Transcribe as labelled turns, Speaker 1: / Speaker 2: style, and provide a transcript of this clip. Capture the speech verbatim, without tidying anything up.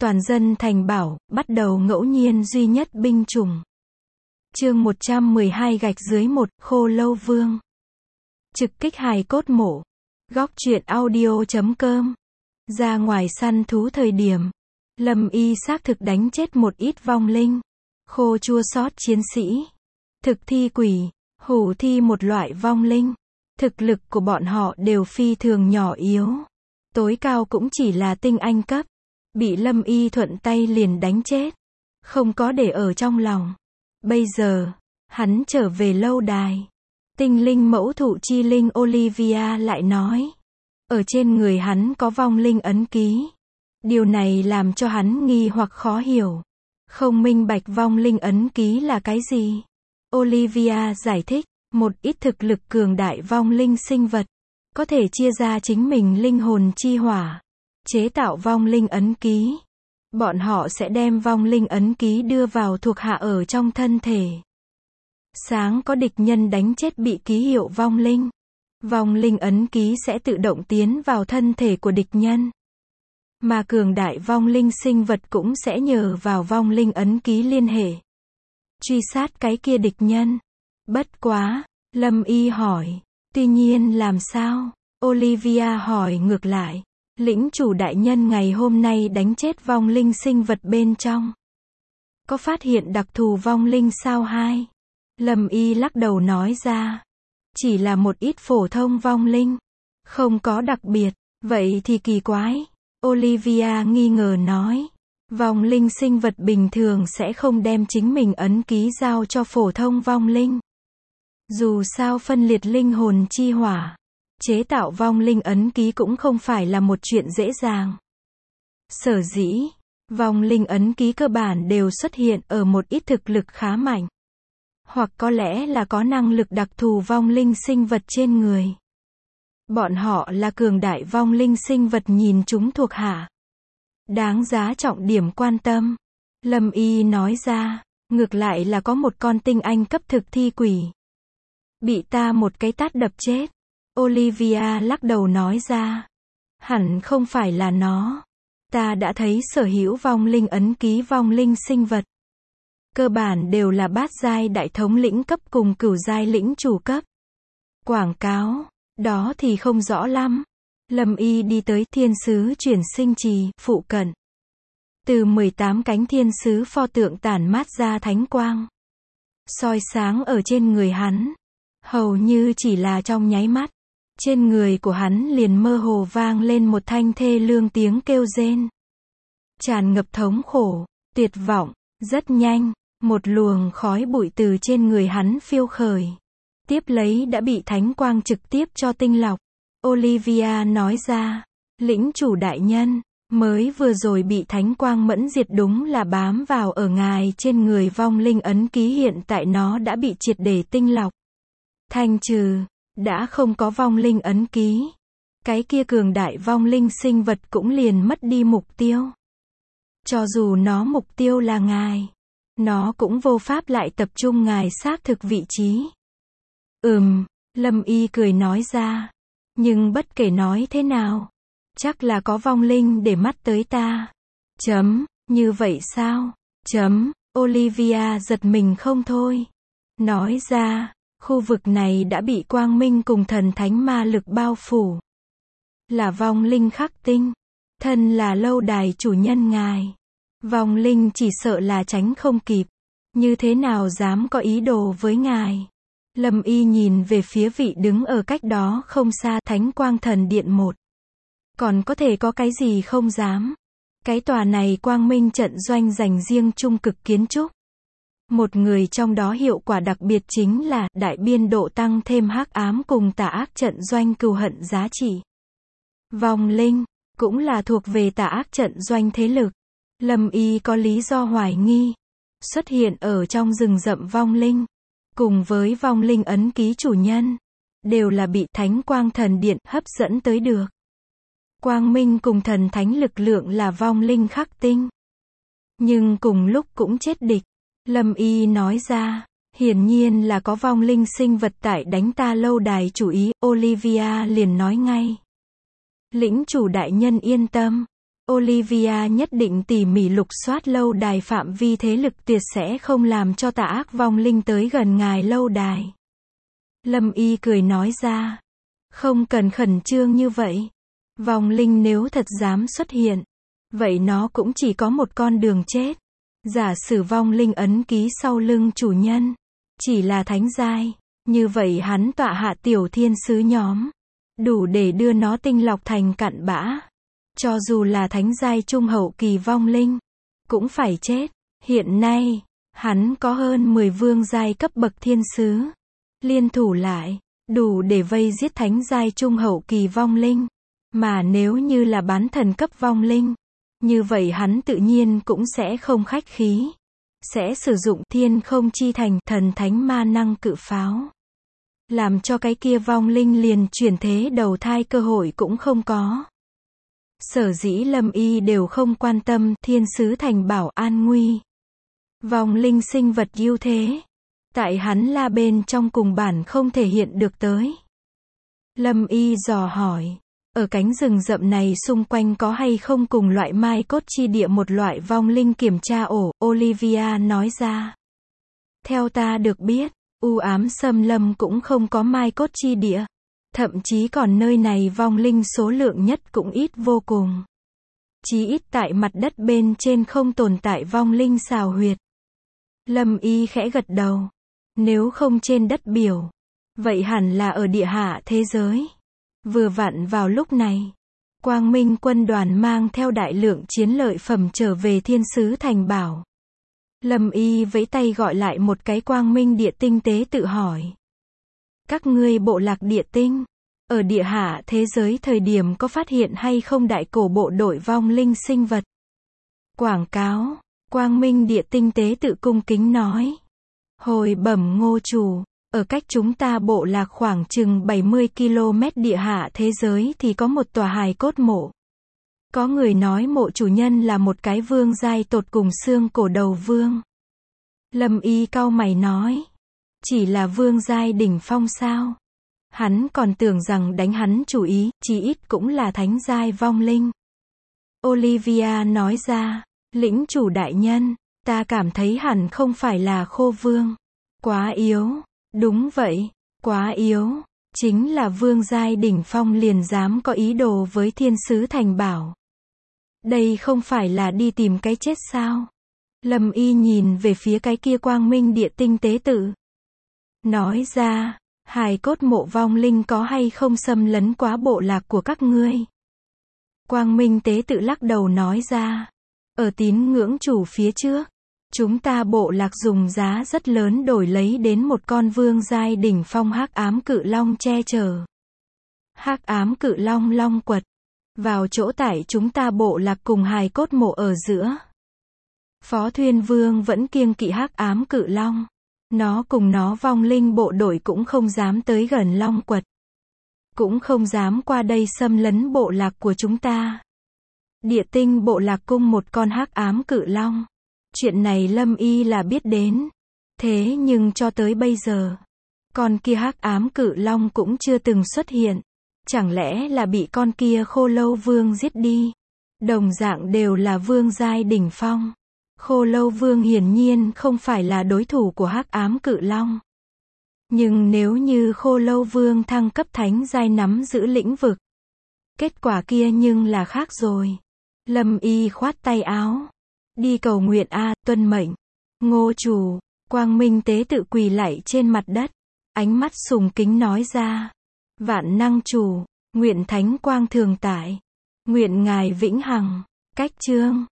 Speaker 1: Toàn dân thành bảo, bắt đầu ngẫu nhiên duy nhất binh chủng. Chương một trăm mười hai gạch dưới một, Khô Lâu Vương. Trực kích hài cốt mộ. Góc truyện audio chấm com. Ra ngoài săn thú thời điểm, Lâm Y xác thực đánh chết một ít vong linh, khô chua xót chiến sĩ, thực thi quỷ, hủ thi một loại vong linh. Thực lực của bọn họ đều phi thường nhỏ yếu, tối cao cũng chỉ là tinh anh cấp, bị Lâm Y thuận tay liền đánh chết, không có để ở trong lòng. Bây giờ, hắn trở về lâu đài. Tinh linh mẫu thụ chi linh Olivia lại nói, ở trên người hắn có vong linh ấn ký. Điều này làm cho hắn nghi hoặc khó hiểu, không minh bạch vong linh ấn ký là cái gì. Olivia giải thích, một ít thực lực cường đại vong linh sinh vật, có thể chia ra chính mình linh hồn chi hỏa, chế tạo vong linh ấn ký. Bọn họ sẽ đem vong linh ấn ký đưa vào thuộc hạ ở trong thân thể. Sáng có địch nhân đánh chết bị ký hiệu vong linh, vong linh ấn ký sẽ tự động tiến vào thân thể của địch nhân. Mà cường đại vong linh sinh vật cũng sẽ nhờ vào vong linh ấn ký liên hệ, truy sát cái kia địch nhân. Bất quá, Lâm Y hỏi, tuy nhiên làm sao? Olivia hỏi ngược lại, lĩnh chủ đại nhân ngày hôm nay đánh chết vong linh sinh vật bên trong, có phát hiện đặc thù vong linh sao? Hai. Lâm Y lắc đầu nói ra, chỉ là một ít phổ thông vong linh, không có đặc biệt. Vậy thì kỳ quái. Olivia nghi ngờ nói, vong linh sinh vật bình thường sẽ không đem chính mình ấn ký giao cho phổ thông vong linh. Dù sao phân liệt linh hồn chi hỏa, chế tạo vong linh ấn ký cũng không phải là một chuyện dễ dàng. Sở dĩ, vong linh ấn ký cơ bản đều xuất hiện ở một ít thực lực khá mạnh, hoặc có lẽ là có năng lực đặc thù vong linh sinh vật trên người. Bọn họ là cường đại vong linh sinh vật nhìn chúng thuộc hạ, đáng giá trọng điểm quan tâm. Lâm Y nói ra, ngược lại là có một con tinh anh cấp thực thi quỷ, bị ta một cái tát đập chết. Olivia lắc đầu nói ra, hẳn không phải là nó. Ta đã thấy sở hữu vong linh ấn ký vong linh sinh vật, cơ bản đều là bát giai đại thống lĩnh cấp cùng cửu giai lĩnh chủ cấp. Quảng cáo, đó thì không rõ lắm. Lâm Y đi tới thiên sứ chuyển sinh trì, phụ cận. Từ mười tám cánh thiên sứ pho tượng tản mát ra thánh quang, soi sáng ở trên người hắn. Hầu như chỉ là trong nháy mắt, trên người của hắn liền mơ hồ vang lên một thanh thê lương tiếng kêu rên, tràn ngập thống khổ, tuyệt vọng. Rất nhanh, một luồng khói bụi từ trên người hắn phiêu khởi, tiếp lấy đã bị thánh quang trực tiếp cho tinh lọc. Olivia nói ra, lĩnh chủ đại nhân, mới vừa rồi bị thánh quang mẫn diệt đúng là bám vào ở ngài trên người vong linh ấn ký, hiện tại nó đã bị triệt để tinh lọc, thanh trừ, đã không có vong linh ấn ký. Cái kia cường đại vong linh sinh vật cũng liền mất đi mục tiêu. Cho dù nó mục tiêu là ngài, nó cũng vô pháp lại tập trung ngài xác thực vị trí. Ừm, Lâm Y cười nói ra, nhưng bất kể nói thế nào, chắc là có vong linh để mắt tới ta. Chấm, như vậy sao? Chấm, Olivia giật mình không thôi. Nói ra, khu vực này đã bị quang minh cùng thần thánh ma lực bao phủ. Là vong linh khắc tinh. Thân là lâu đài chủ nhân ngài, vong linh chỉ sợ là tránh không kịp. Như thế nào dám có ý đồ với ngài? Lâm Y nhìn về phía vị đứng ở cách đó không xa Thánh Quang Thần Điện một. Còn có thể có cái gì không dám? Cái tòa này quang minh trận doanh dành riêng trung cực kiến trúc. Một người trong đó hiệu quả đặc biệt chính là đại biên độ tăng thêm hắc ám cùng tà ác trận doanh cừu hận giá trị. Vong linh cũng là thuộc về tà ác trận doanh thế lực. Lâm Y có lý do hoài nghi, xuất hiện ở trong rừng rậm vong linh, cùng với vong linh ấn ký chủ nhân, đều là bị Thánh Quang Thần Điện hấp dẫn tới được. Quang minh cùng thần thánh lực lượng là vong linh khắc tinh, nhưng cùng lúc cũng chết địch. Lâm Y nói ra, hiển nhiên là có vong linh sinh vật tại đánh ta lâu đài chủ ý. Olivia liền nói ngay, lĩnh chủ đại nhân yên tâm, Olivia nhất định tỉ mỉ lục soát lâu đài phạm vi thế lực tuyệt sẽ không làm cho tà ác vong linh tới gần ngài lâu đài. Lâm Y cười nói ra. Không cần khẩn trương như vậy. Vong linh nếu thật dám xuất hiện, vậy nó cũng chỉ có một con đường chết. Giả sử vong linh ấn ký sau lưng chủ nhân chỉ là thánh giai, như vậy hắn tọa hạ tiểu thiên sứ nhóm, đủ để đưa nó tinh lọc thành cặn bã. Cho dù là thánh giai trung hậu kỳ vong linh, cũng phải chết. Hiện nay, hắn có hơn mười vương giai cấp bậc thiên sứ. Liên thủ lại, đủ để vây giết thánh giai trung hậu kỳ vong linh. Mà nếu như là bán thần cấp vong linh, như vậy hắn tự nhiên cũng sẽ không khách khí. Sẽ sử dụng thiên không chi thành thần thánh ma năng cự pháo. Làm cho cái kia vong linh liền chuyển thế đầu thai cơ hội cũng không có. Sở dĩ Lâm Y đều không quan tâm thiên sứ thành bảo an nguy. Vong linh sinh vật ưu thế. Tại hắn là bên trong cùng bản không thể hiện được tới. Lâm Y dò hỏi. Ở cánh rừng rậm này xung quanh có hay không cùng loại mai cốt chi địa một loại vong linh kiểm tra ổ, Olivia nói ra. Theo ta được biết, u ám xâm lâm cũng không có mai cốt chi địa. Thậm chí còn nơi này vong linh số lượng nhất cũng ít vô cùng. Chí ít tại mặt đất bên trên không tồn tại vong linh xào huyệt. Lâm Y khẽ gật đầu. Nếu không trên đất biểu, vậy hẳn là ở địa hạ thế giới. Vừa vặn vào lúc này, Quang Minh quân đoàn mang theo đại lượng chiến lợi phẩm trở về thiên sứ thành bảo. Lâm Y vẫy tay gọi lại một cái Quang Minh địa tinh tế tự hỏi. Các ngươi bộ lạc địa tinh, ở địa hạ thế giới thời điểm có phát hiện hay không đại cổ bộ đội vong linh sinh vật? Quảng cáo, Quang Minh địa tinh tế tự cung kính nói. Hồi bẩm ngô chủ, ở cách chúng ta bộ lạc khoảng chừng bảy mươi ki lô mét địa hạ thế giới thì có một tòa hài cốt mộ. Có người nói mộ chủ nhân là một cái vương giai tột cùng xương cổ đầu vương. Lâm Y cau mày nói. Chỉ là vương giai đỉnh phong sao? Hắn còn tưởng rằng đánh hắn chủ ý, chỉ ít cũng là thánh giai vong linh. Olivia nói ra. Lĩnh chủ đại nhân, ta cảm thấy hẳn không phải là khô vương. Quá yếu. Đúng vậy, quá yếu. Chính là vương giai đỉnh phong liền dám có ý đồ với thiên sứ thành bảo. Đây không phải là đi tìm cái chết sao? Lâm Y nhìn về phía cái kia Quang Minh địa tinh tế tự. Nói ra, hài cốt mộ vong linh có hay không xâm lấn quá bộ lạc của các ngươi? Quang Minh tế tự lắc đầu nói ra. Ở tín ngưỡng chủ phía trước, chúng ta bộ lạc dùng giá rất lớn đổi lấy đến một con vương giai đỉnh phong hắc ám cự long che chở. Hắc ám cự long long quật vào chỗ tại chúng ta bộ lạc cùng hài cốt mộ ở giữa. Phó Thuyên Vương vẫn kiêng kỵ hắc ám cự long. Nó cùng nó vong linh bộ đội cũng không dám tới gần long quật. Cũng không dám qua đây xâm lấn bộ lạc của chúng ta. Địa tinh bộ lạc cung một con hắc ám cự long. Chuyện này Lâm Y là biết đến. Thế nhưng cho tới bây giờ, con kia hắc ám cự long cũng chưa từng xuất hiện. Chẳng lẽ là bị con kia khô lâu vương giết đi? Đồng dạng đều là vương giai đỉnh phong. Khô lâu vương hiển nhiên không phải là đối thủ của hắc ám cự long. Nhưng nếu như khô lâu vương thăng cấp thánh giai nắm giữ lĩnh vực, kết quả kia nhưng là khác rồi. Lâm Y khoát tay áo. Đi cầu nguyện a, tuân mệnh. Ngô chủ, Quang Minh tế tự quỳ lạy trên mặt đất. Ánh mắt sùng kính nói ra. Vạn năng chủ, nguyện thánh quang thường tại. Nguyện ngài vĩnh hằng. Cách chương.